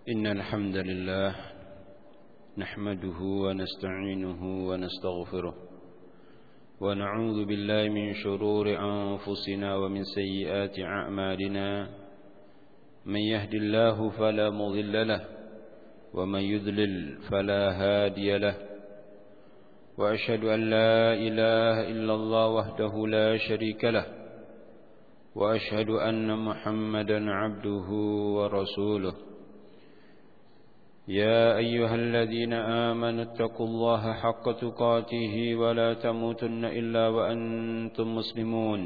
إن الحمد لله نحمده ونستعينه ونستغفره ونعوذ بالله من شرور أنفسنا ومن سيئات أعمالنا من يهد الله فلا مضل له ومن يضلل فلا هادي له وأشهد أن لا إله إلا الله وحده لا شريك له وأشهد أن محمدا عبده ورسوله يا أيها الذين آمنوا اتقوا الله حق تقاته ولا تموتن إلا وأنتم مسلمون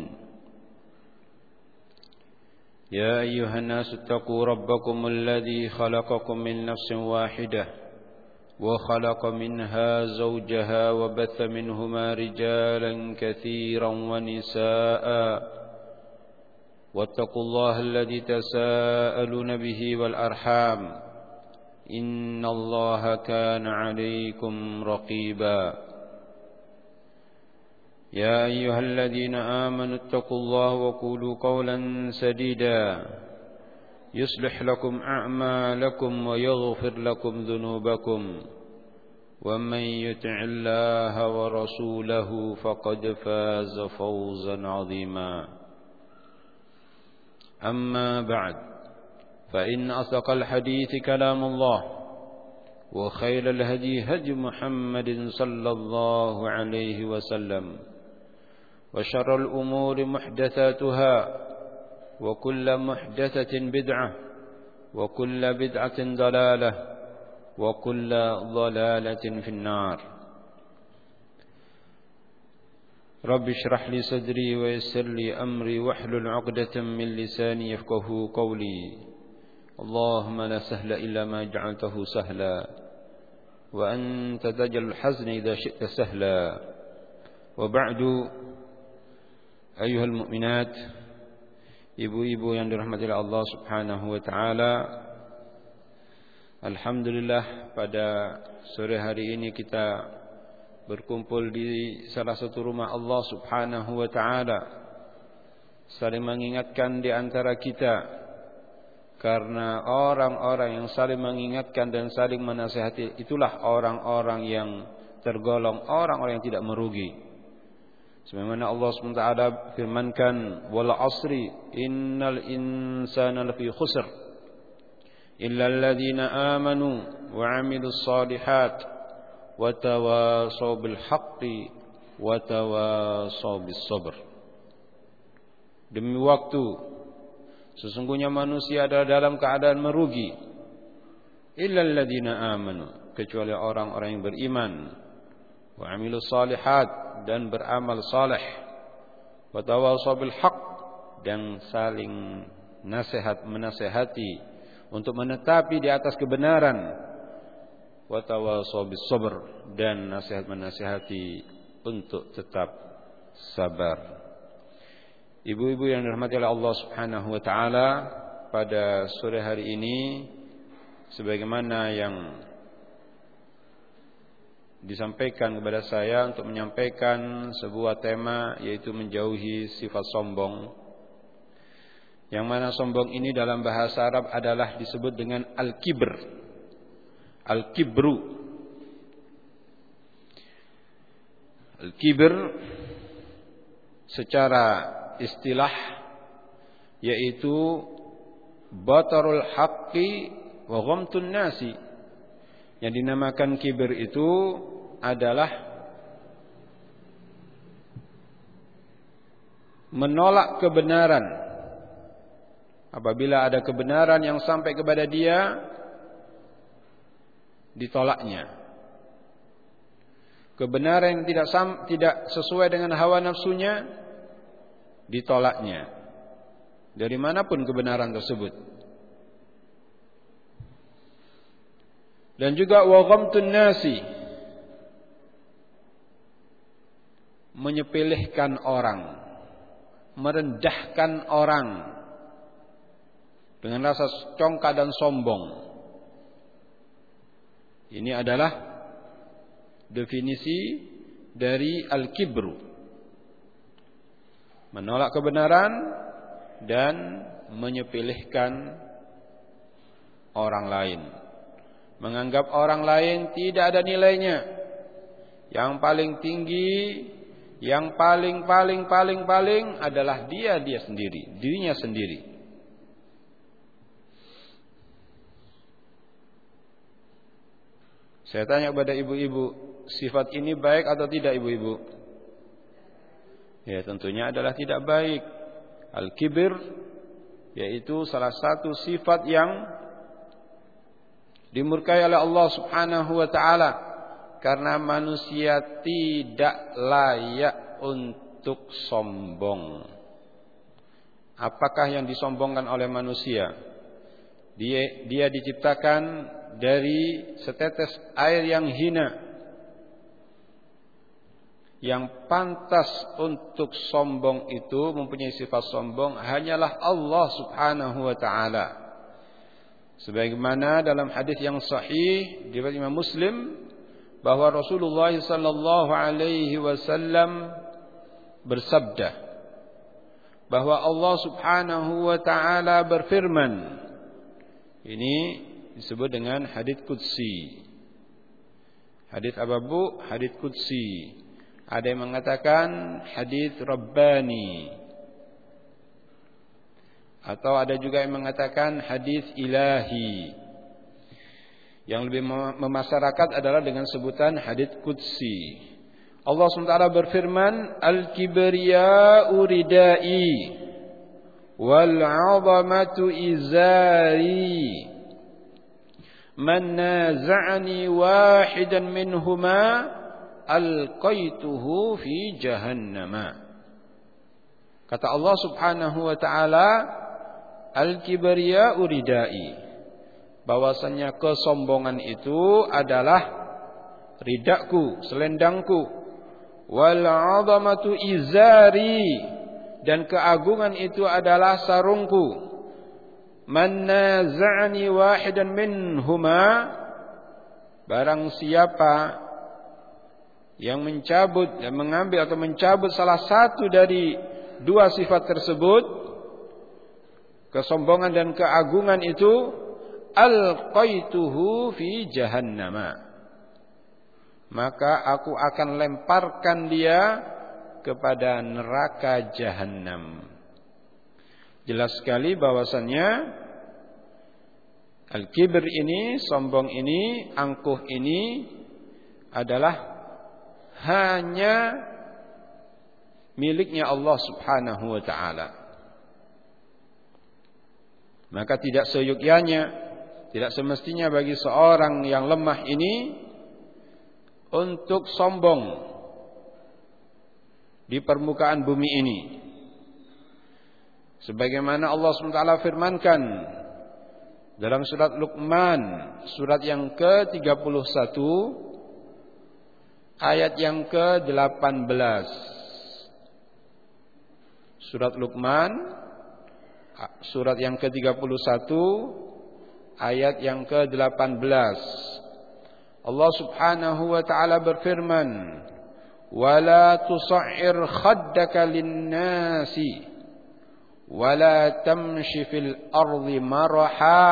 يا أيها الناس اتقوا ربكم الذي خلقكم من نفس واحدة وخلق منها زوجها وبث منهما رجالا كثيرا ونساء واتقوا الله الذي تساءلون به والأرحام إن الله كان عليكم رقيبا يا أيها الذين آمنوا اتقوا الله وقولوا قولا سديدا يصلح لكم أعمالكم ويغفر لكم ذنوبكم ومن يطع الله ورسوله فقد فاز فوزا عظيما أما بعد فإن أصدق الحديث كلام الله وخير الهدي هدي محمد صلى الله عليه وسلم وشر الأمور محدثاتها وكل محدثة بدعة وكل بدعة ضلالة وكل ضلالة في النار رب اشرح لي صدري ويسر لي أمري واحلل عقدة من لساني يفقهوا قولي اللهم لا سهل إلا ما جعلته سهلا وأنت تجعل الحزن إذا شئت سهلا وبعد أيها المؤمنات ibu-ibu yang dirahmati Allah Subhanahu wa taala, alhamdulillah pada sore hari ini kita berkumpul di salah satu rumah Allah Subhanahu wa taala, saling mengingatkan di antara kita. Karena orang-orang yang saling mengingatkan dan saling menasihati itulah orang-orang yang tergolong orang-orang yang tidak merugi. Sebagaimana Allah SWT firmankan, wal asri innal insana lafi khusr illa alladhina amanu wa 'amilus shalihat wa tawasaw bil haqqi wa tawasaw bis sabr. Demi waktu, sesungguhnya manusia adalah dalam keadaan merugi, illal ladzina amanu, kecuali orang-orang yang beriman, wa amilus shalihat, dan beramal saleh, wa tawasaw bil haqq, dan saling menasehati untuk menetapi di atas kebenaran, wa tawasaw bis sabr, dan menasehati untuk tetap sabar. Ibu-ibu yang dirahmati oleh Allah Subhanahu wa taala, pada sore hari ini sebagaimana yang disampaikan kepada saya untuk menyampaikan sebuah tema, yaitu menjauhi sifat sombong. Yang mana sombong ini dalam bahasa Arab adalah disebut dengan al-kibr. Al-kibru. Al-kibr secara istilah yaitu batarul haqqi wa ghamtun nasi. Yang dinamakan kibir itu adalah menolak kebenaran. Apabila ada kebenaran yang sampai kepada dia, ditolaknya. Kebenaran yang tidak sesuai dengan hawa nafsunya, ditolaknya. Dari manapun kebenaran tersebut. Dan juga wa ghamtun nasi, menyepelekan orang, merendahkan orang dengan rasa congkak dan sombong. Ini adalah definisi dari al-kibru, menolak kebenaran dan menyepelekan orang lain. Menganggap orang lain tidak ada nilainya. Yang paling tinggi, yang paling adalah dia sendiri, dirinya sendiri. Saya tanya kepada ibu-ibu, sifat ini baik atau tidak ibu-ibu? Ya, tentunya adalah tidak baik. Al-kibir yaitu salah satu sifat yang dimurkai oleh Allah Subhanahu wa taala, karena manusia tidak layak untuk sombong. Apakah yang disombongkan oleh manusia? Dia diciptakan dari setetes air yang hina. Yang pantas untuk sombong itu, mempunyai sifat sombong, hanyalah Allah Subhanahu wa ta'ala. Sebagaimana dalam hadis yang sahih riwayat Imam Muslim, bahwa Rasulullah sallallahu alaihi wasallam bersabda bahwa Allah Subhanahu wa ta'ala berfirman. Ini disebut dengan hadits qudsi. Hadits apa Bu? Hadits qudsi. Ada yang mengatakan hadits rabbani, atau ada juga yang mengatakan hadits ilahi. Yang lebih memasyarakat adalah dengan sebutan hadits qudsi. Allah SWT berfirman, Al-kibriya'u ridai wal-'azamatu izari, man naza'ani wahidan minhuma alqaituhu fi jahannama. Kata Allah Subhanahu wa ta'ala, Al-kibriya'u ridai, bahwasanya kesombongan itu adalah ridakku, selendangku. Wal 'azamatu izari, dan keagungan itu adalah sarungku. Man naza'ani wahidan minhuma, barang siapa yang mencabut dan mengambil atau mencabut salah satu dari dua sifat tersebut, kesombongan dan keagungan itu, alqaituhu fi jahannama, maka aku akan lemparkan dia kepada neraka jahanam. Jelas sekali bahwasannya al-kibr ini, sombong ini, angkuh ini adalah hanya miliknya Allah Subhanahu wa ta'ala. Maka tidak seyogyanya, tidak semestinya bagi seorang yang lemah ini untuk sombong di permukaan bumi ini. Sebagaimana Allah SWT firmankan dalam surat Luqman, surat yang ke-31, ayat yang ke-18. Surat Luqman, surat yang ke-31, ayat yang ke-18. Allah Subhanahu wa ta'ala berfirman, "Wala tusa'ir khaddaka lin-nasi, wala tamshi fil ardi maraha,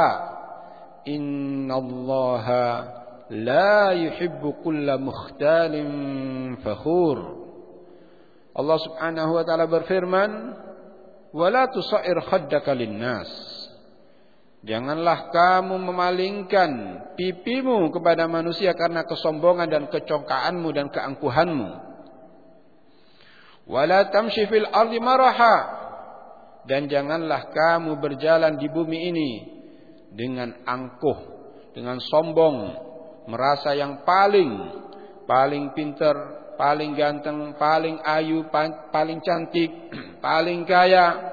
innallaha la yuhibbu kulla mukhtalin fakhur." Allah Subhanahu wa ta'ala berfirman, "Wala tusa'ir khaddaka lin-nas." Janganlah kamu memalingkan pipimu kepada manusia karena kesombongan dan kecongkaanmu dan keangkuhanmu. Wala tamshi fil ardi maraha, dan janganlah kamu berjalan di bumi ini dengan angkuh, dengan sombong, merasa yang paling pintar, paling ganteng, paling ayu, paling cantik, paling kaya,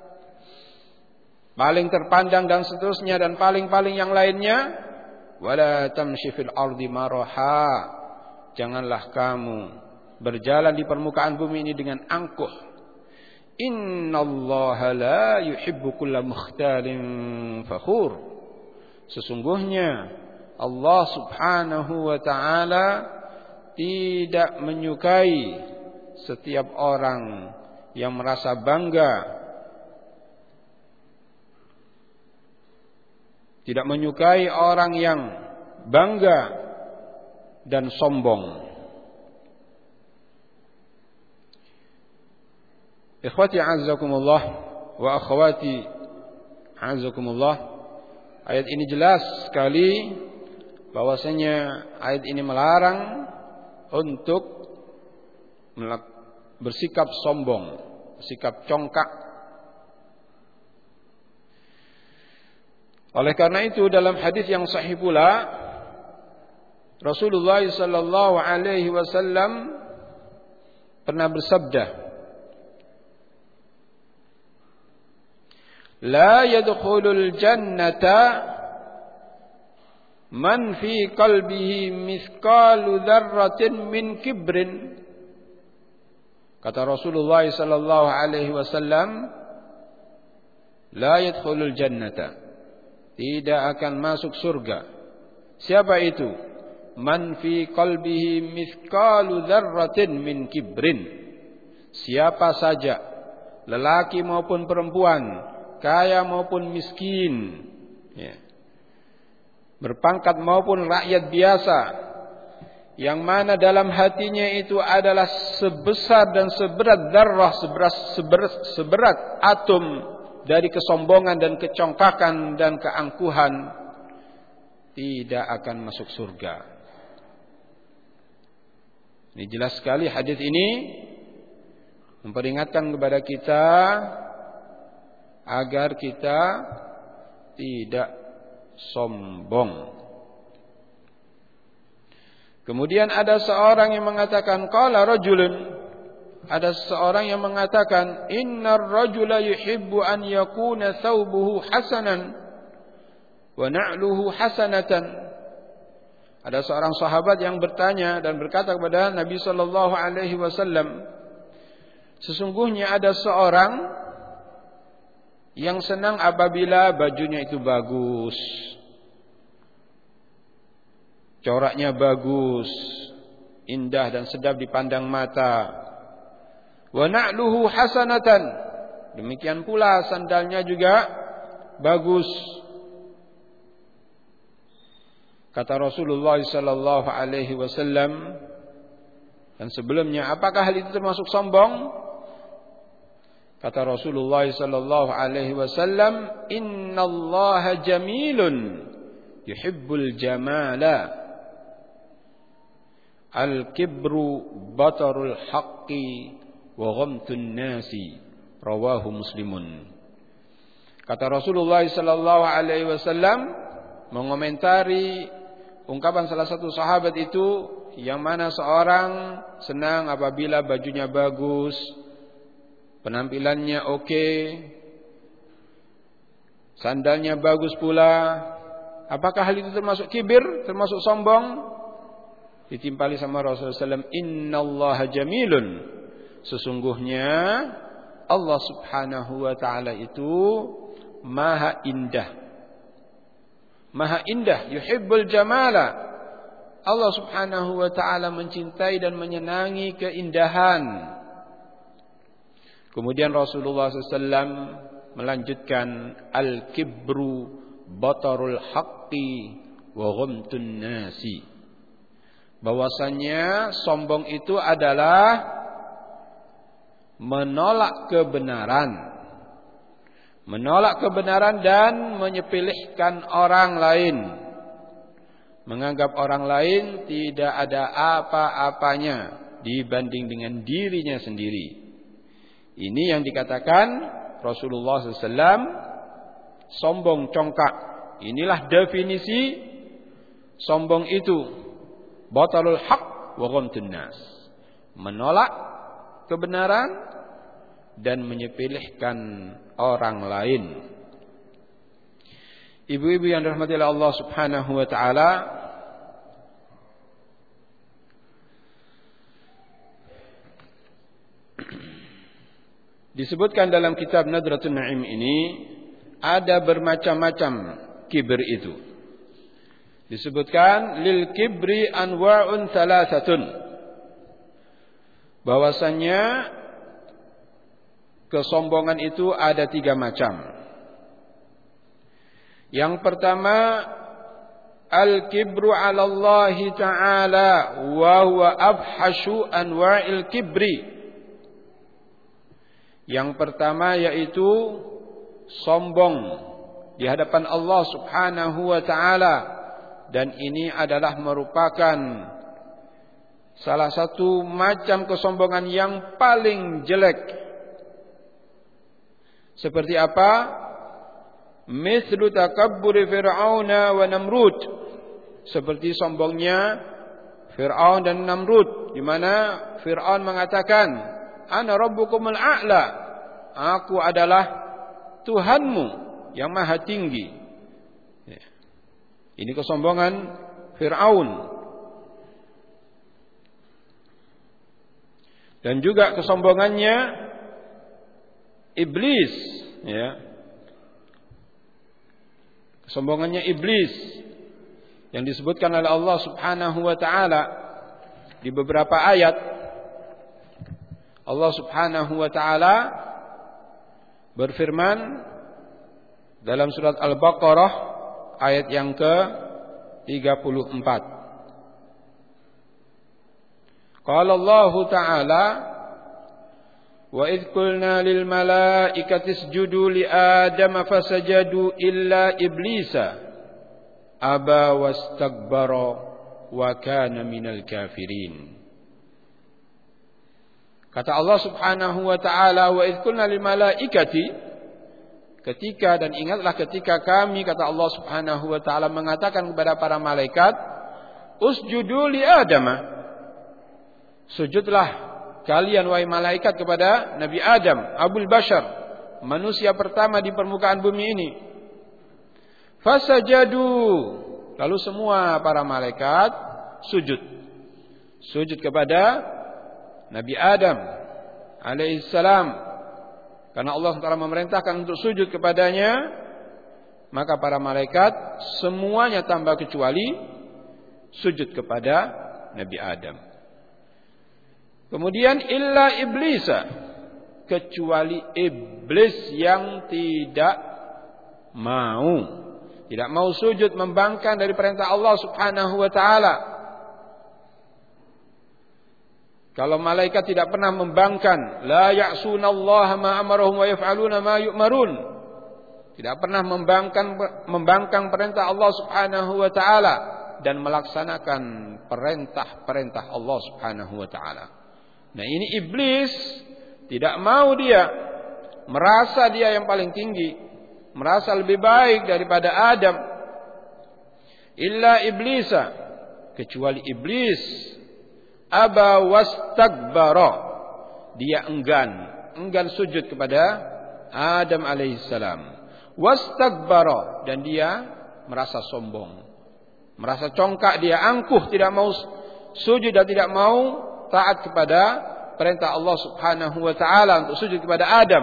paling terpandang dan seterusnya, dan paling yang lainnya. Wala tamshi fil ardi maraha, janganlah kamu berjalan di permukaan bumi ini dengan angkuh. Innallaha la yuhibbu kulla mukhtalin fakhur. Sesungguhnya Allah Subhanahu wa ta'ala tidak menyukai setiap orang yang merasa bangga, tidak menyukai orang yang bangga dan sombong. Ikhwati a'azzakumullah wa akhwati a'azzakumullah, ayat ini jelas sekali bahwasanya ayat ini melarang untuk bersikap sombong, bersikap congkak. Oleh karena itu dalam hadis yang sahih pula Rasulullah sallallahu alaihi wasallam pernah bersabda, "La yadkhulul jannata man fi qalbihi mithqalu dzarratin min kibrin." Kata Rasulullah sallallahu alaihi wasallam, "La yadkhulul jannata." Tidak akan masuk surga. Siapa itu? Man fi qalbihi mithqalu dzarratin min kibrin. Siapa saja, lelaki maupun perempuan, kaya maupun miskin, ya, berpangkat maupun rakyat biasa, yang mana dalam hatinya itu adalah sebesar dan seberat dzarrah, seberat atom dari kesombongan dan kecongkakan dan keangkuhan, tidak akan masuk surga. Ini jelas sekali hadis ini memperingatkan kepada kita agar kita tidak sombong. Kemudian ada seorang yang mengatakan, qala rajulun, ada seorang yang mengatakan, innar rajula yuhibbu an yakuna thawbuhu hasanan wa na'luhu hasanatan. Ada seorang sahabat yang bertanya dan berkata kepada Nabi sallallahu alaihi wasallam, sesungguhnya ada seorang yang senang apabila bajunya itu bagus, coraknya bagus, indah dan sedap dipandang mata. Wa na'luhu hasanatan, demikian pula sandalnya juga bagus. Kata Rasulullah sallallahu alaihi wasallam, dan sebelumnya, apakah hal itu termasuk sombong? Kata Rasulullah sallallahu alaihi wasallam, innallaha jamilun yuhibbul jamala, al-kibru batarul haqqi wa ghamtun nasi, rawahu Muslimun. Kata Rasulullah sallallahu alaihi wasallam mengomentari ungkapan salah satu sahabat itu, yang mana seorang senang apabila bajunya bagus, penampilannya oke, sandalnya bagus pula. Apakah hal itu termasuk kibir, termasuk sombong? Ditimpali sama Rasulullah SAW, innallaha jamilun, sesungguhnya Allah subhanahu wa ta'ala itu maha indah. Maha indah, yuhibbul jamala. Allah subhanahu wa ta'ala mencintai dan menyenangi keindahan. Kemudian Rasulullah SAW melanjutkan, al-kibru batarul haqqi wa ghamtun nasi, bahwasanya sombong itu adalah menolak kebenaran, dan menyepelekan orang lain, menganggap orang lain tidak ada apa-apanya dibanding dengan dirinya sendiri. Ini yang dikatakan Rasulullah SAW sombong congkak. Inilah definisi sombong itu, batalul haq wa ghamtun nas, menolak kebenaran dan menyepelekan orang lain. Ibu-ibu yang dirahmati oleh Allah Subhanahu wa taala, disebutkan dalam kitab Nadratun Na'im ini ada bermacam-macam kibir itu. Disebutkan lil kibri anwa'un thalathatun, bahwasanya kesombongan itu ada 3 macam. Yang pertama, al-kibru 'ala Allah Ta'ala wa huwa abhashu anwa'il kibri. Yang pertama yaitu sombong di hadapan Allah Subhanahu wa Ta'ala, dan ini adalah merupakan salah satu macam kesombongan yang paling jelek. Seperti apa? Mithlu takabburi Fir'auna wa Namrud, seperti sombongnya Fir'aun dan Namrud, di mana Fir'aun mengatakan, ana rabbukumul a'la, aku adalah Tuhanmu yang maha tinggi. Ini kesombongan Fir'aun. Dan juga kesombongannya Iblis, ya. Kesombongannya Iblis yang disebutkan oleh Allah Subhanahu wa Ta'ala di beberapa ayat. Allah Subhanahu wa Ta'ala berfirman dalam surat Al-Baqarah ayat yang ke-34. Qala Allah Ta'ala, wa idh qulna lil malaikati isjudu li adama fasajadu illa iblisa aba wastakbara wa kana minal kafirin. Kata Allah Subhanahu wa Ta'ala, wa idh qulna lil malaikati, ketika, dan ingatlah ketika kami, kata Allah Subhanahu wa Ta'ala, mengatakan kepada para malaikat, usjudu li adama, sujudlah kalian wahai malaikat kepada Nabi Adam, Abul Bashar, manusia pertama di permukaan bumi ini. Fasajadu, lalu semua para malaikat sujud kepada Nabi Adam alaihissalam, karena Allah telah memerintahkan untuk sujud kepadanya. Maka para malaikat semuanya tanpa kecuali sujud kepada Nabi Adam. Kemudian illa iblisa, kecuali iblis yang tidak mau sujud, membangkang dari perintah Allah Subhanahu wa Ta'ala. Kalau malaikat tidak pernah membangkang, la ya'sunallaha ma amarahum wa yaf'aluna ma yu'marun, tidak pernah membangkang perintah Allah Subhanahu wa Ta'ala dan melaksanakan perintah-perintah Allah Subhanahu wa Ta'ala. Nah, ini iblis tidak mau, dia merasa dia yang paling tinggi, merasa lebih baik daripada Adam. Illa iblisa, kecuali iblis, aba wastakbara, dia enggan sujud kepada Adam alaihissalam. Wastakbara, dan dia merasa sombong, merasa congkak, dia angkuh, tidak mau sujud dan tidak mau taat kepada perintah Allah Subhanahu wa Ta'ala untuk sujud kepada Adam.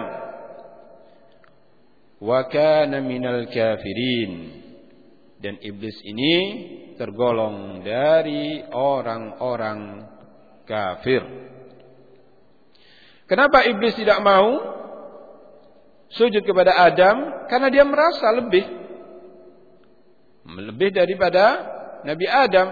Wa kana minal kafirin, dan iblis ini tergolong dari orang-orang kafir. Kenapa iblis tidak mau sujud kepada Adam? Karena dia merasa lebih daripada Nabi Adam.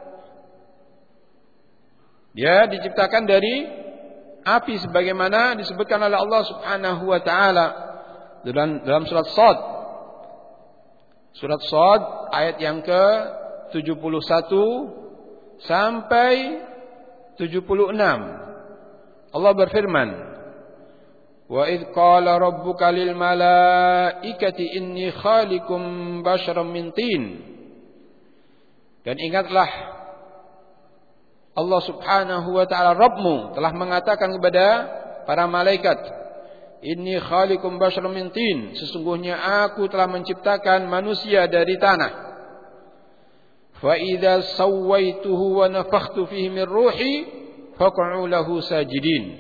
Dia diciptakan dari api sebagaimana disebutkan oleh Allah Subhanahu wa Ta'ala dalam surat Shad. Surat Shad ayat yang ke-71 sampai 76. Allah berfirman, wa idh qala rabbuka lil malaikati inni khaliqum basharan min tin. Dan ingatlah, Allah Subhanahu wa Ta'ala, Rabbmu, telah mengatakan kepada para malaikat, inni khaliqum basharan min tin, sesungguhnya aku telah menciptakan manusia dari tanah. Fa idza sawaituhu wa nafakhtu fihi min ruhi faq'u lahu sajidin.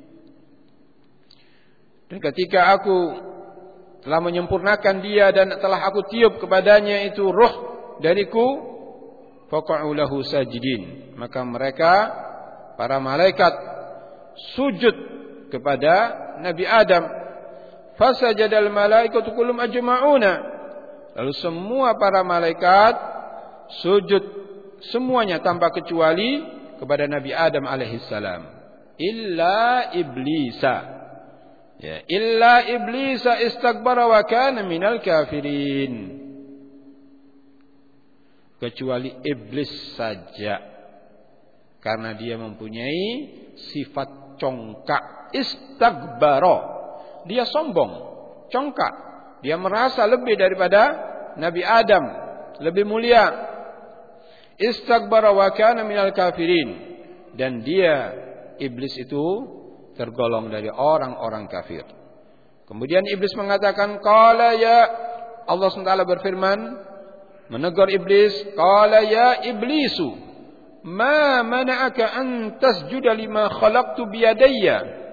Dan ketika aku telah menyempurnakan dia dan telah aku tiup kepadanya itu ruh dariku, faq'u lahu sajidin, maka mereka, para malaikat, sujud kepada Nabi Adam. Fasajadal malaikatu kullum ajma'una, Lalu semua para malaikat sujud semuanya tanpa kecuali kepada Nabi Adam alaihissalam. Illa iblisa. Ya, illa iblisa istakbara wa kana minal kafirin. Kecuali iblis saja. Karena dia mempunyai sifat congkak. Istakbara. Dia sombong, congkak. Dia merasa lebih daripada Nabi Adam, lebih mulia. Istakbara wa kana minal kafirin. Dan dia, iblis itu tergolong dari orang-orang kafir. Kemudian iblis mengatakan, qala ya, Allah SWT berfirman, menegur iblis, qala ya iblisu, ma mana'aka an tasjuda lima khalaqtu biyadayya.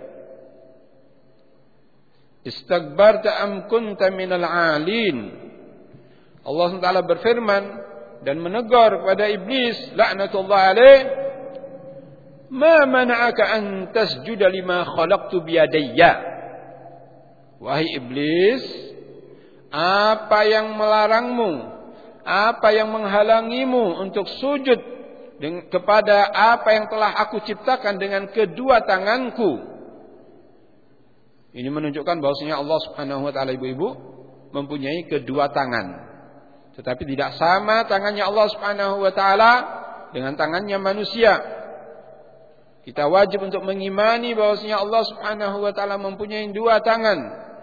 Istakbarta am kunta minal 'alin. Allah SWT berfirman dan menegur kepada iblis, laknatullah alaih, ma mana'aka an tasjuda lima khalaqtu biyadayya. Wahai iblis, apa yang melarangmu, apa yang menghalangimu untuk sujud kepada apa yang telah aku ciptakan dengan kedua tanganku? Ini menunjukkan bahwasanya Allah Subhanahu wa taala, ibu-ibu, mempunyai kedua tangan. Tetapi tidak sama tangannya Allah Subhanahu wa taala dengan tangannya manusia. Kita wajib untuk mengimani bahwasanya Allah Subhanahu wa taala mempunyai dua tangan.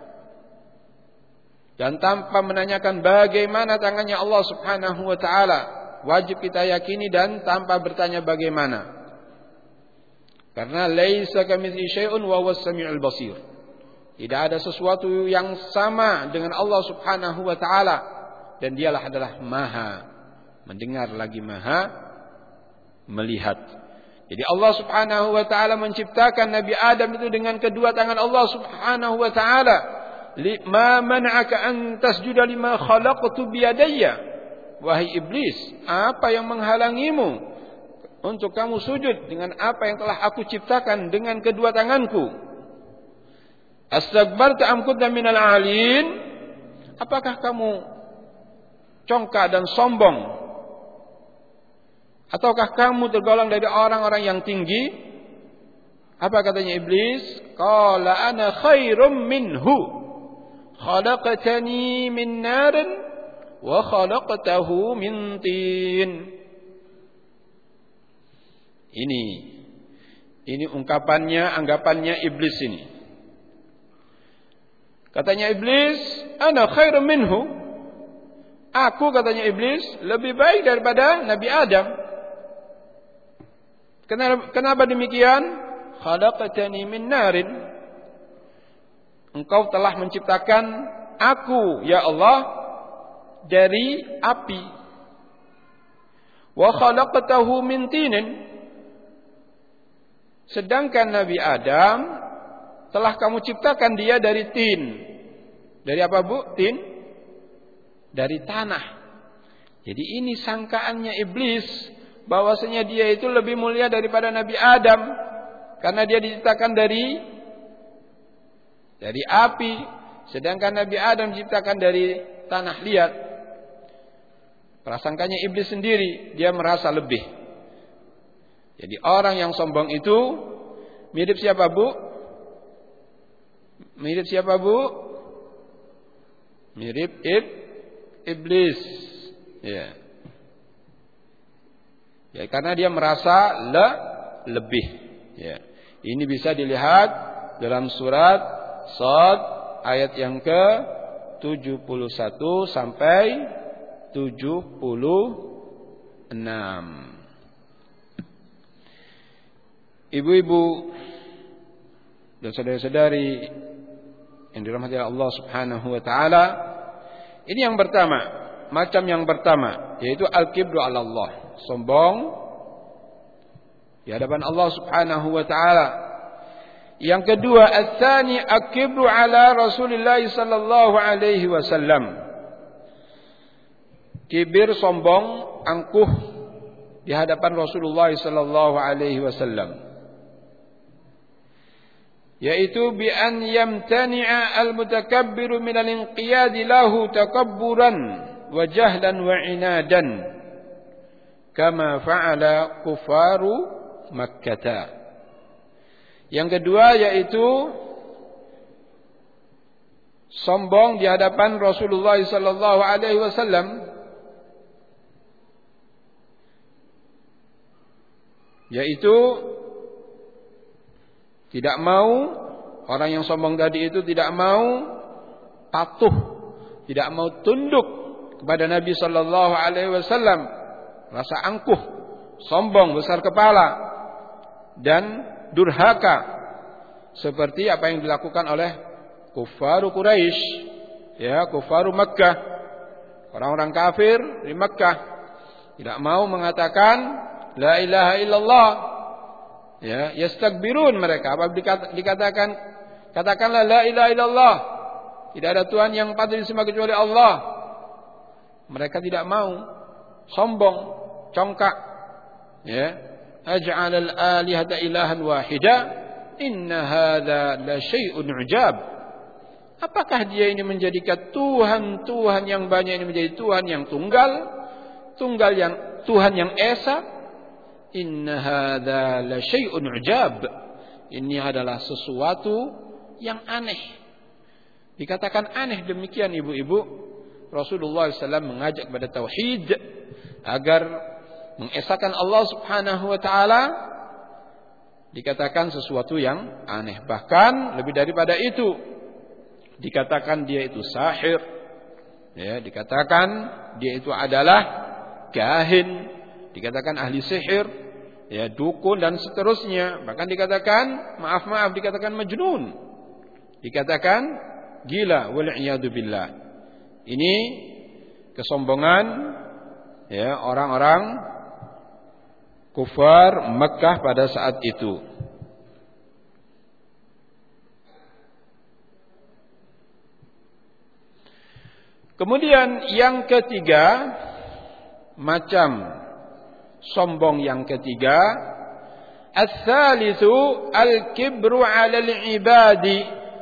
Dan tanpa menanyakan bagaimana tangannya Allah Subhanahu wa taala, wajib kita yakini dan tanpa bertanya bagaimana. Karena laisa kamitslihi syai'un wa huwas samiul basir. Tidak ada sesuatu yang sama dengan Allah Subhanahu wa taala, dan dialah adalah Maha mendengar lagi Maha melihat. Jadi Allah Subhanahu wa taala menciptakan Nabi Adam itu dengan kedua tangan Allah Subhanahu wa taala. Ma man'aka an tasjuda lima khalaqtu biyadayya. Wahai iblis, apa yang menghalangimu untuk kamu sujud dengan apa yang telah aku ciptakan dengan kedua tanganku? Astakbarta am kunta minal 'alin? Apakah kamu congkak dan sombong? Ataukah kamu tergolong dari orang-orang yang tinggi? Apa katanya iblis? Qala ana khairum minhu. Khalaqtani min narin wa khalaqtahu min tin. Ini ungkapannya, anggapannya iblis ini. Katanya iblis, ana khairum minhu. Aku, katanya iblis, lebih baik daripada Nabi Adam. Kenapa demikian? Khalaqtani min narin. Engkau telah menciptakan aku, ya Allah, dari api. Wa khalaqtahu min tinin. Sedangkan Nabi Adam telah kamu ciptakan dia dari tin. Dari apa, Bu? Tin? Dari tanah. Jadi ini sangkaannya iblis, bahwasanya dia itu lebih mulia daripada Nabi Adam, karena dia diciptakan dari api, sedangkan Nabi Adam diciptakan dari tanah liat. Prasangkanya iblis sendiri, dia merasa lebih. Jadi orang yang sombong itu mirip siapa, Bu? Mirip siapa, Bu? Mirip iblis. Ya. Ya, karena dia merasa lebih. Ya. Ini bisa dilihat dalam surat Shad ayat yang ke-71 sampai 76. Ibu-ibu dan saudara-saudari yang dirahmati Allah Subhanahu wa taala, ini yang pertama, macam yang pertama, yaitu al-kibru 'ala Allah, sombong di hadapan Allah Subhanahu wa taala. Yang kedua, ats-tsani al-kibru 'ala Rasulillah sallallahu alaihi wasallam. Kibir, sombong, angkuh di hadapan Rasulullah sallallahu alaihi wasallam. yaitu bi an yamtani'a al-mutakabbiru min al-inqiyad lahu takabburan wa jahlan wa inadan kama fa'ala kufaru Makkah. Yang kedua yaitu sombong di hadapan Rasulullah sallallahu alaihi wasallam, yaitu tidak mau, orang yang sombong tadi itu tidak mau patuh, tidak mau tunduk kepada Nabi sallallahu alaihi wasallam, rasa angkuh, sombong, besar kepala dan durhaka seperti apa yang dilakukan oleh kufaru Quraisy, ya, kufaru Makkah, orang-orang kafir di Makkah, tidak mau mengatakan la ilaha illallah. Ya, yastakbirun mereka. Apabila dikatakan katakanlah la ilaha illallah, tidak ada Tuhan yang patut disembah kecuali Allah, mereka tidak mau, sombong, congkak. Ya, aj'alal alihata ilahan wahida inna hadza la syai'un ujab. Apakah dia ini menjadikan Tuhan yang banyak ini menjadi Tuhan yang tunggal yang Tuhan yang esa? Inna hadza la syai'un ujab. Ini adalah sesuatu yang aneh. Dikatakan aneh demikian ibu-ibu. Rasulullah SAW mengajak kepada tauhid agar mengesahkan Allah Subhanahu wa taala. Dikatakan sesuatu yang aneh. Bahkan lebih daripada itu, dikatakan dia itu sahir. Ya, dikatakan dia itu adalah kahin, dikatakan ahli sihir, ya, dukun dan seterusnya. Bahkan dikatakan maaf dikatakan majnun, dikatakan gila, wal iyadu billah. Ini kesombongan, ya, orang-orang kufar Makkah pada saat itu. Kemudian yang ketiga, macam sombong yang ketiga, ats-tsalitsu al-kibru 'ala al-ibadi,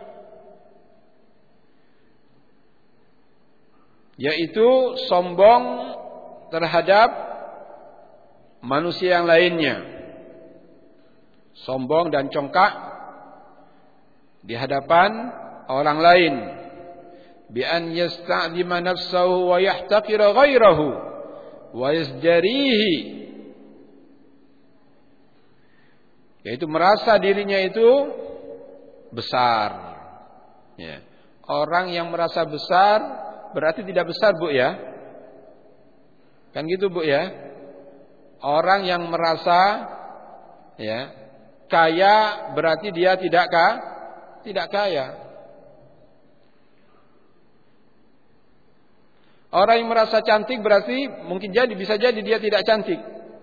yaitu sombong terhadap manusia yang lainnya. Sombong dan congkak di hadapan orang lain, bi an yasta'zima nafsahu wa yahtaqira ghairahu wa yasjarihi, yaitu merasa dirinya itu besar. Ya. Orang yang merasa besar berarti tidak besar, Bu, ya. Kan gitu, Bu, ya. Orang yang merasa, ya, kaya berarti dia tidak kaya. Orang yang merasa cantik berarti bisa jadi dia tidak cantik.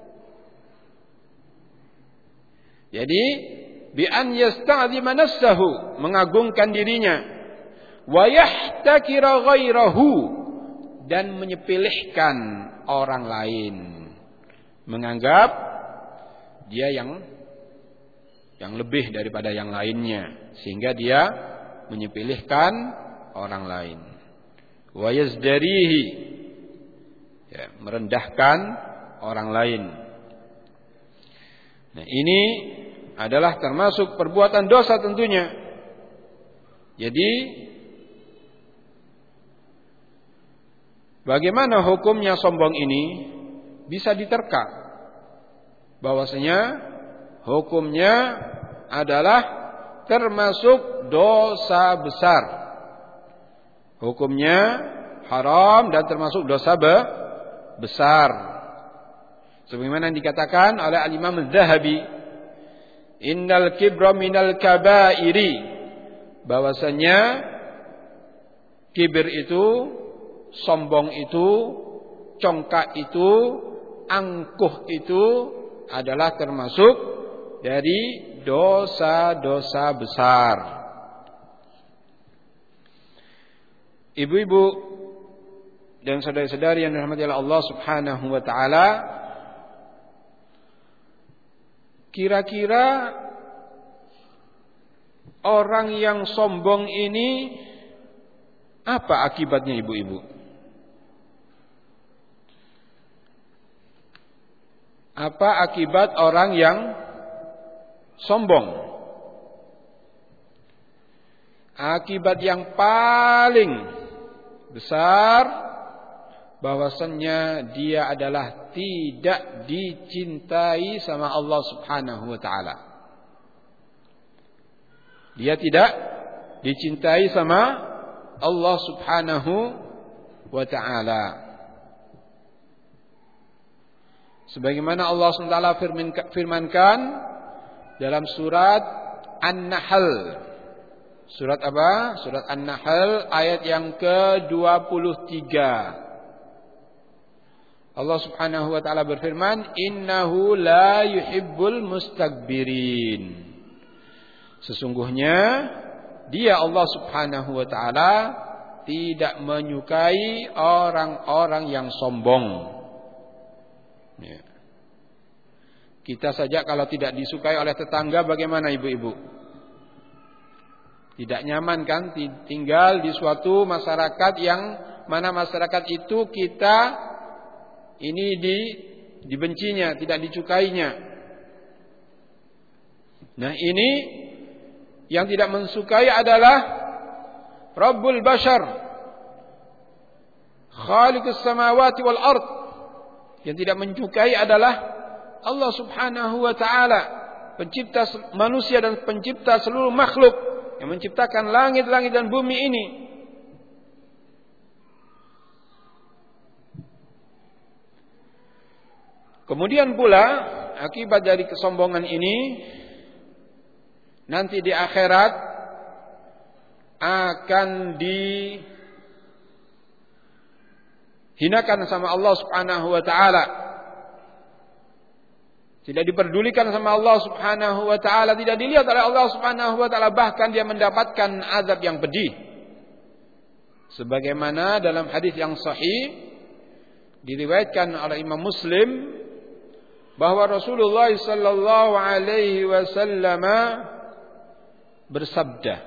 Jadi bi an yasta'zima nafsahu, mengagungkan dirinya, wa yahtakira ghairahu, dan menyepelekan orang lain, menganggap dia yang lebih daripada yang lainnya, sehingga dia menyepelekan orang lain. Wa yazdarihi, ya, merendahkan orang lain. Nah, ini adalah termasuk perbuatan dosa tentunya. Jadi bagaimana hukumnya sombong ini? Bisa diterka bahwasanya hukumnya adalah termasuk dosa besar. Hukumnya haram dan termasuk dosa besar. Sebagaimana yang dikatakan oleh Al-Imam Az-Zahabi, innal kibra minal kabairi, bahwasanya kibir itu, sombong itu, congkak itu, angkuh itu adalah termasuk dari dosa-dosa besar. Ibu-ibu dan saudari-saudari yang dirahmati oleh Allah Subhanahu wa taala, kira-kira orang yang sombong ini apa akibatnya ibu-ibu? Apa akibat orang yang sombong? Akibat yang paling besar bahwasannya dia adalah tidak dicintai sama Allah Subhanahu wa taala. Dia tidak dicintai sama Allah Subhanahu wa taala. Sebagaimana Allah Subhanahu wa taala firmankan dalam surat An-Nahl. Surat apa? Surat An-Nahl ayat yang ke-23. Allah Subhanahu wa taala berfirman, "Innahu la yuhibbul mustakbirin." Sesungguhnya Dia Allah Subhanahu wa taala tidak menyukai orang-orang yang sombong. Ya. Kita saja kalau tidak disukai oleh tetangga bagaimana ibu-ibu? Tidak nyaman kan tinggal di suatu masyarakat yang mana masyarakat itu kita ini dibencinya, tidak dicukainya. Nah, ini yang tidak mensukai adalah Rabbul Bashar, Khaliqus samawati wal ard. Yang tidak menyukai adalah Allah Subhanahu wa taala, pencipta manusia dan pencipta seluruh makhluk, yang menciptakan langit-langit dan bumi ini. Kemudian pula akibat dari kesombongan ini nanti di akhirat akan dihinakan sama Allah Subhanahu wa taala. Tidak diperdulikan sama Allah Subhanahu wa taala, tidak dilihat oleh Allah Subhanahu wa taala, bahkan dia mendapatkan azab yang pedih. Sebagaimana dalam hadis yang sahih diriwayatkan oleh Imam Muslim bahwa Rasulullah sallallahu alaihi wasallam bersabda,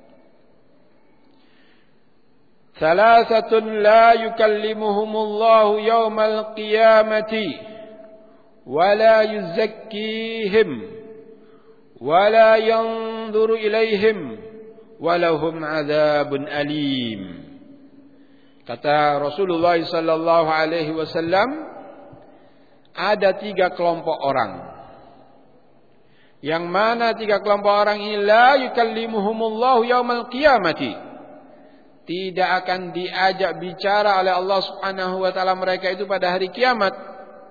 "Thalathatun la yukallimuhumullahu yaumal qiyamati ولا يزكيهم ولا ينظر إليهم ولهم عذاب أليم." Kata Rasulullah sallallahu alaihi wasallam, ada 3 kelompok orang, yang mana 3 kelompok orang ini la yukallimuhumullahu yaumal qiyamati, tidak akan diajak bicara oleh Allah Subhanahu wa taala mereka itu pada hari kiamat.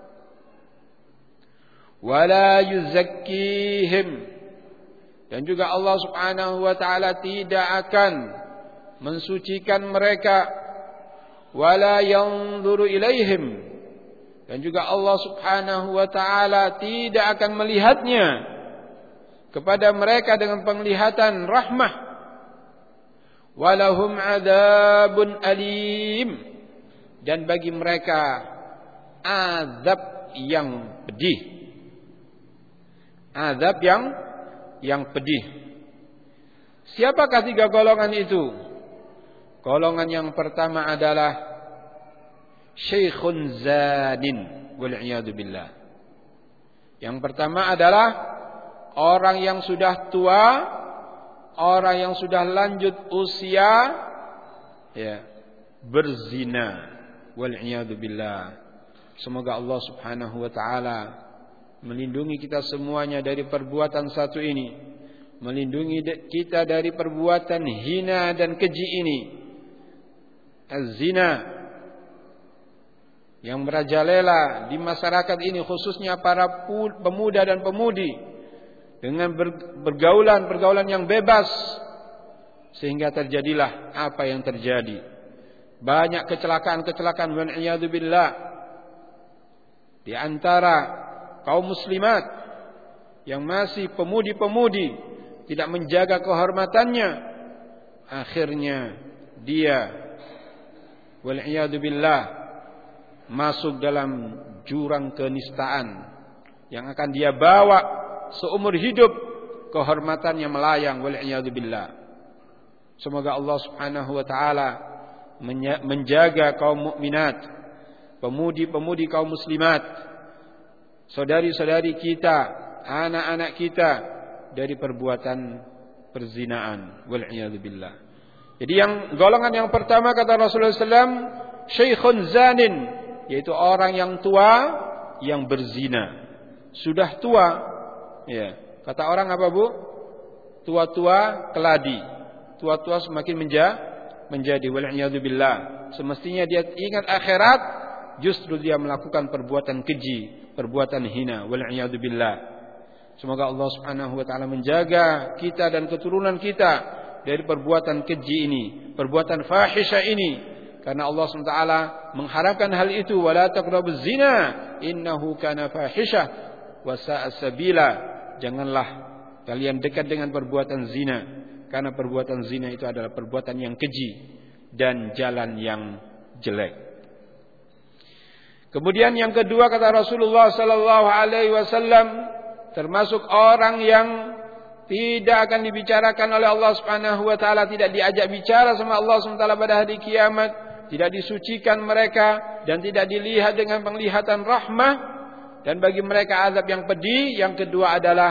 Wala yuzakkihim, dan juga Allah Subhanahu wa taala tidak akan mensucikan mereka. Wala yanzuru ilaihim, dan juga Allah Subhanahu wa taala tidak akan melihatnya kepada mereka dengan penglihatan rahmah. Walahum adzabun alim, dan bagi mereka azab yang pedih. Azab yang pedih. Siapakah 3 golongan itu? Golongan yang pertama adalah syaikhun zanin, wal iyadu billah. Yang pertama adalah orang yang sudah tua, orang yang sudah lanjut usia, ya, berzina, wal iyadu billah. Semoga Allah Subhanahu wa taala melindungi kita semuanya dari perbuatan satu ini, melindungi kita dari perbuatan hina dan keji ini, az-zina, yang merajalela di masyarakat ini, khususnya para pemuda dan pemudi, dengan pergaulan yang bebas, sehingga terjadilah apa yang terjadi. Banyak kecelakaan wal iyadu billah di antara kaum muslimat yang masih pemudi-pemudi, tidak menjaga kehormatannya, akhirnya dia wal iyadu billah masuk dalam jurang kenistaan yang akan dia bawa seumur hidup kehormatannya melayang, wal iyad billah. Semoga Allah Subhanahu wa taala menjaga kaum mukminat, pemudi-pemudi kaum muslimat, saudari-saudari kita, anak-anak kita dari perbuatan perzinaan, wal iyad billah. Jadi yang golongan yang pertama kata Rasulullah SAW, syaikhun zanin, yaitu orang yang tua yang berzina. Sudah tua, ya. Kata orang apa, Bu? Tua-tua keladi. Tua-tua semakin menjadi, wal iyad billah. Semestinya dia ingat akhirat, justru dia melakukan perbuatan keji, perbuatan hina, wal iyad billah. Semoga Allah Subhanahu wa taala menjaga kita dan keturunan kita dari perbuatan keji ini, perbuatan fahisyah ini, karena Allah SWT mengharamkan hal itu. Wala taqrabuz zina innahu kana fahisyah wa sa'a sabila. Janganlah kalian dekat dengan perbuatan zina, karena perbuatan zina itu adalah perbuatan yang keji dan jalan yang jelek. Kemudian yang kedua kata Rasulullah sallallahu alaihi wasallam, termasuk orang yang tidak akan dibicarakan oleh Allah Subhanahu wa taala, tidak diajak bicara sama Allah Subhanahu wa taala pada hari kiamat, tidak disucikan mereka dan tidak dilihat dengan penglihatan rahmah, dan bagi mereka azab yang pedih. Yang kedua adalah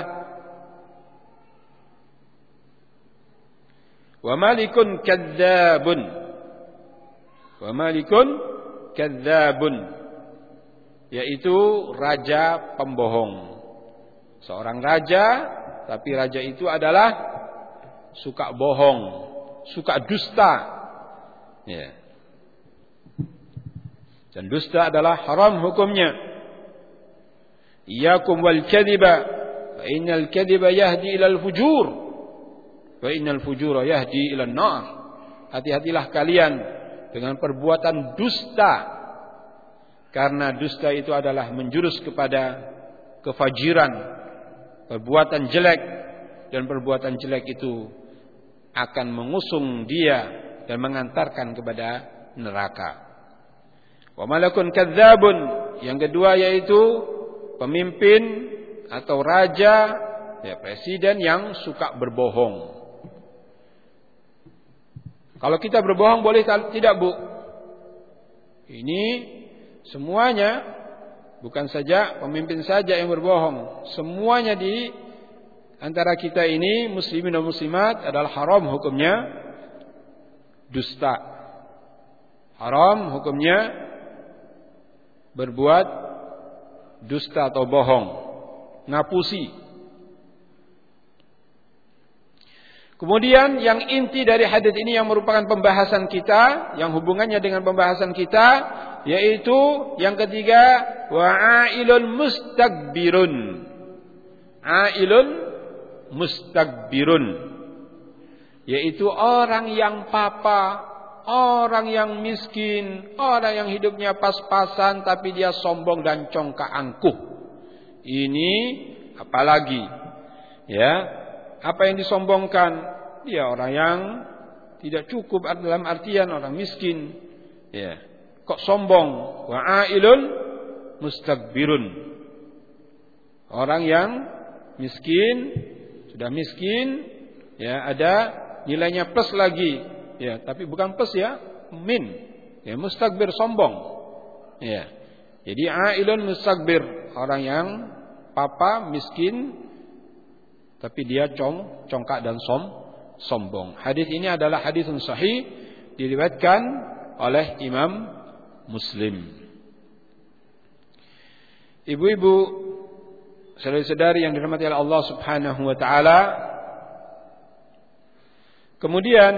wa malikun kadzabun. Wa malikun kadzabun, yaitu raja pembohong. Seorang raja, tapi raja itu adalah suka bohong, suka dusta. Ya. Dan dusta adalah haram hukumnya. Iyyakum wal kadhiba, fa innal kadhiba yahdi ilal fujur, wa innal fujura yahdi ilan nar. Hati-hatilah kalian dengan perbuatan dusta, karena dusta itu adalah menjurus kepada kefajiran, perbuatan jelek, dan perbuatan jelek itu akan mengusung dia dan mengantarkan kepada neraka. Wa malakun kadzabun, yang kedua yaitu pemimpin atau raja, ya, presiden yang suka berbohong. Kalau kita berbohong boleh tidak, Bu? Ini semuanya, bukan saja pemimpin saja yang berbohong. Semuanya di antara kita ini, muslimin dan muslimat, adalah haram hukumnya dusta. Haram hukumnya berbuat dusta atau bohong, ngapusi. Kemudian yang inti dari hadis ini yang merupakan pembahasan kita, yang hubungannya dengan pembahasan kita, yaitu yang ketiga, wa'ailun mustakbirun. Ailun mustakbirun, yaitu orang yang papa, orang yang miskin, orang yang hidupnya pas-pasan tapi dia sombong dan congkak angkuh. Ini apalagi, ya, apa yang disombongkan? Dia orang yang tidak cukup dalam artian orang miskin, ya. Kok sombong? Wa'ailun mustakbirun. Orang yang miskin, sudah miskin, ya, ada nilainya plus lagi, ya, tapi bukan plus, ya, min, ya, mustakbir, sombong, ya. Jadi ailun mustakbir, orang yang papa miskin tapi dia congkak dan sombong. Hadis ini adalah hadis sahih, diriwayatkan oleh Imam Muslim. Ibu-ibu, saudari-saudari yang dirahmati oleh Allah Subhanahu wa taala, kemudian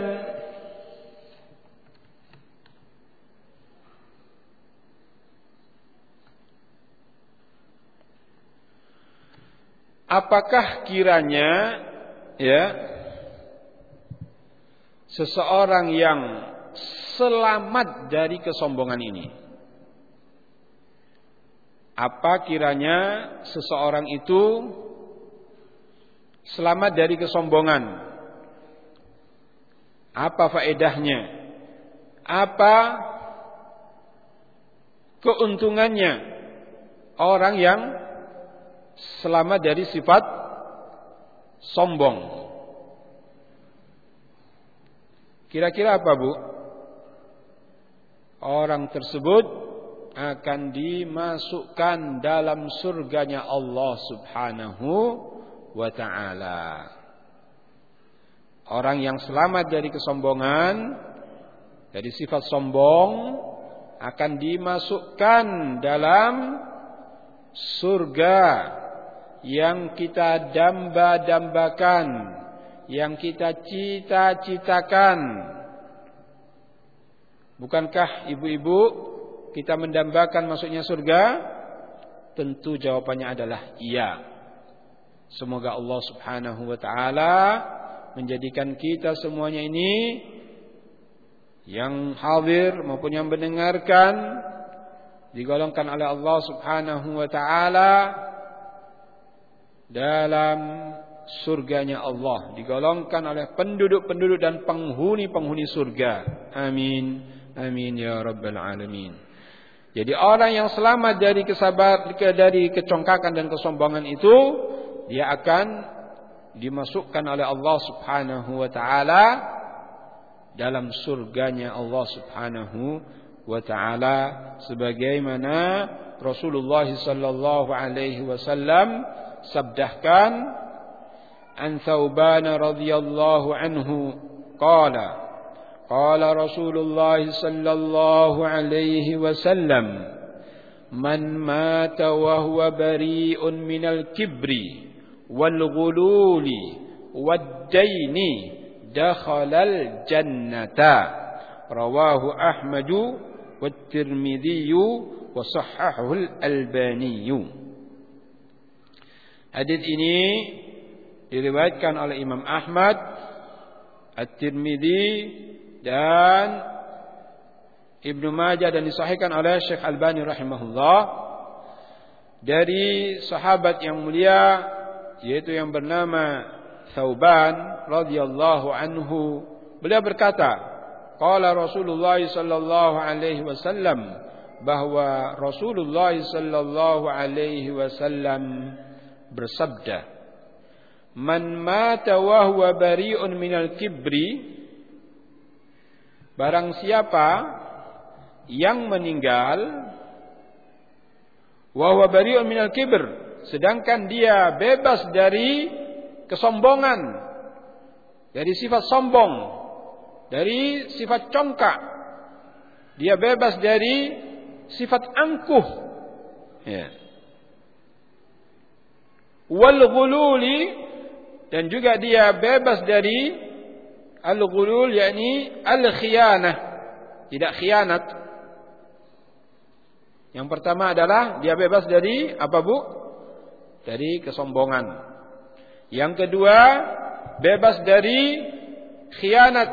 apakah kiranya, ya, seseorang yang selamat dari kesombongan ini? Apa kiranya seseorang itu selamat dari kesombongan? Apa faedahnya? Apa keuntungannya orang yang selamat dari sifat sombong. Kira-kira apa, Bu? Orang tersebut akan dimasukkan dalam surganya Allah Subhanahu wa ta'ala. Orang yang selamat dari kesombongan, dari sifat sombong, akan dimasukkan dalam surga yang kita damba-dambakan, yang kita cita-citakan. Bukankah ibu-ibu kita mendambakan masuknya surga? Tentu jawabannya adalah iya. Semoga Allah Subhanahu wa ta'ala menjadikan kita semuanya ini, yang hadir maupun yang mendengarkan, digolongkan oleh Allah Subhanahu wa ta'ala dalam surganya Allah, digolongkan oleh penduduk-penduduk dan penghuni-penghuni surga. Amin. Amin ya rabbal alamin. Jadi orang yang selamat dari dari kecongkakan dan kesombongan itu, dia akan dimasukkan oleh Allah Subhanahu wa ta'ala dalam surganya Allah Subhanahu wa ta'ala, sebagaimana Rasulullah sallallahu alaihi wasallam sabdahkan, an Thauban radhiyallahu anhu qala qala Rasulullah sallallahu alaihi wasallam, man mata wa huwa bari'un minal kibri wal ghululi wad daini dakhalal jannata, rawahu Ahmadu wat Tirmidzi wa sahhahahu al-Albani. Hadis ini diriwayatkan oleh Imam Ahmad, At-Tirmidzi dan Ibnu Majah, dan disahihkan oleh Syekh Albani rahimahullah, dari sahabat yang mulia, yaitu yang bernama Thauban radhiyallahu anhu. Beliau berkata, qala Rasulullah sallallahu alaihi wasallam, bahwa Rasulullah sallallahu alaihi wasallam bersabda, man mata wa huwa bari'un minal kibri, barang siapa yang meninggal wa huwa bari'un minal kibr, sedangkan dia bebas dari kesombongan, dari sifat sombong, dari sifat congkak, dia bebas dari sifat angkuh, ya. Wal ghululi, dan juga dia bebas dari al-ghulul, yakni al-khiyanah, tidak khianat. Yang pertama adalah dia bebas dari apa, Bu? Dari kesombongan. Yang kedua, bebas dari khianat.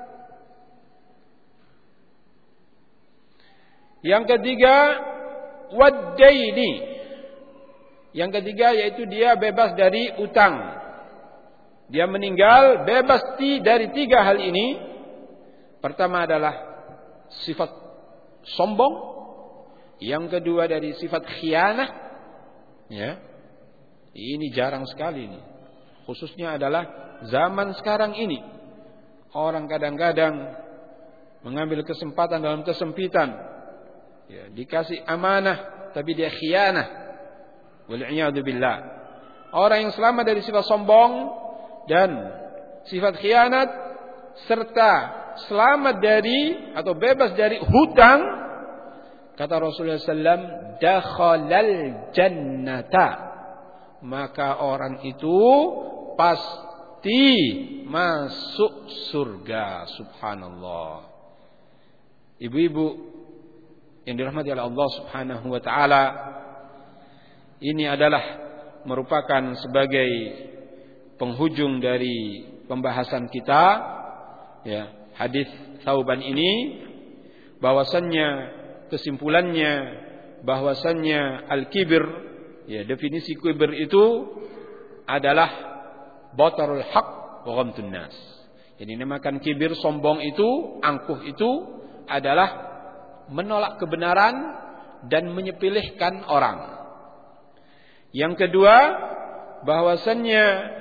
Yang ketiga, wad-daini. Yang ketiga yaitu dia bebas dari utang. Dia meninggal bebas dari tiga hal ini. Pertama adalah sifat sombong, yang kedua dari sifat khianah, ya. Ini jarang sekali ini. Khususnya adalah zaman sekarang ini. Orang kadang-kadang mengambil kesempatan dalam kesempitan. Ya, dikasih amanah tapi dia khianah. Wal-'iyadu billah. Orang yang selamat dari sifat sombong dan sifat khianat, serta selamat dari atau bebas dari hutang, kata Rasulullah SAW, dakhalal jannata, maka orang itu pasti masuk surga. Subhanallah. Ibu-ibu yang dirahmati oleh Allah Subhanahu wa ta'ala, ini adalah merupakan sebagai penghujung dari pembahasan kita, ya, hadis Thauban ini, bahwasannya kesimpulannya bahwasannya al-kibir, ya, definisi kibir itu adalah batarul haq wa ghamtun nas. Jadi dinamakan kibir, sombong itu, angkuh itu adalah menolak kebenaran dan menyepilihkan orang. Yang kedua, bahwasannya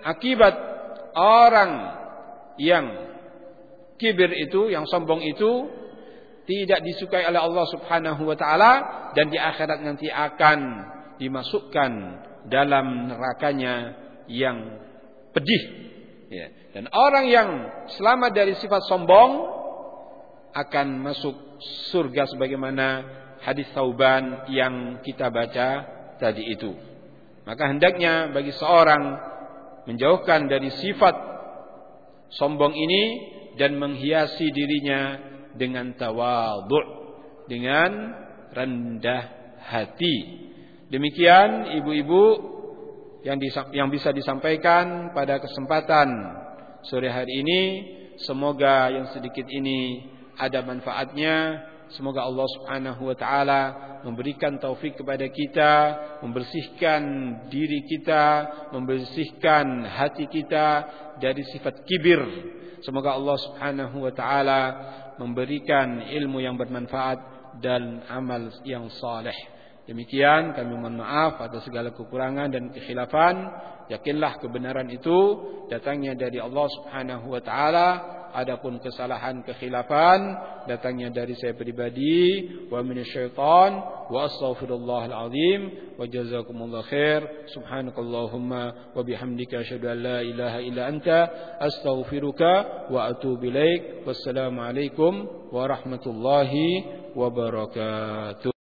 akibat orang yang kibir itu, yang sombong itu tidak disukai oleh Allah Subhanahu wa taala, dan di akhirat nanti akan dimasukkan dalam nerakanya yang pedih. Ya. Dan orang yang selamat dari sifat sombong akan masuk surga sebagaimana hadis Thauban yang kita baca tadi itu. Maka hendaknya bagi seorang menjauhkan dari sifat sombong ini dan menghiasi dirinya dengan tawadhu', dengan rendah hati. Demikian ibu-ibu yang bisa disampaikan pada kesempatan sore hari ini. Semoga yang sedikit ini ada manfaatnya. Semoga Allah Subhanahu wa taala memberikan taufik kepada kita, membersihkan diri kita, membersihkan hati kita dari sifat kibir. Semoga Allah Subhanahu wa taala memberikan ilmu yang bermanfaat dan amal yang saleh. Demikian, kami mohon maaf atas segala kekurangan dan kekhilafan. Yakinlah kebenaran itu datangnya dari Allah Subhanahu wa taala. Adapun kesalahan kekhilafan datangnya dari saya pribadi. Wa minasyaitan wa astaghfirullahal azim wa jazakumullahu khair. Subhanakallahumma wa bihamdika asyhadu an la ilaha illa anta astaghfiruka wa atubu ilaik. Wassalamu alaikum warahmatullahi wabarakatuh.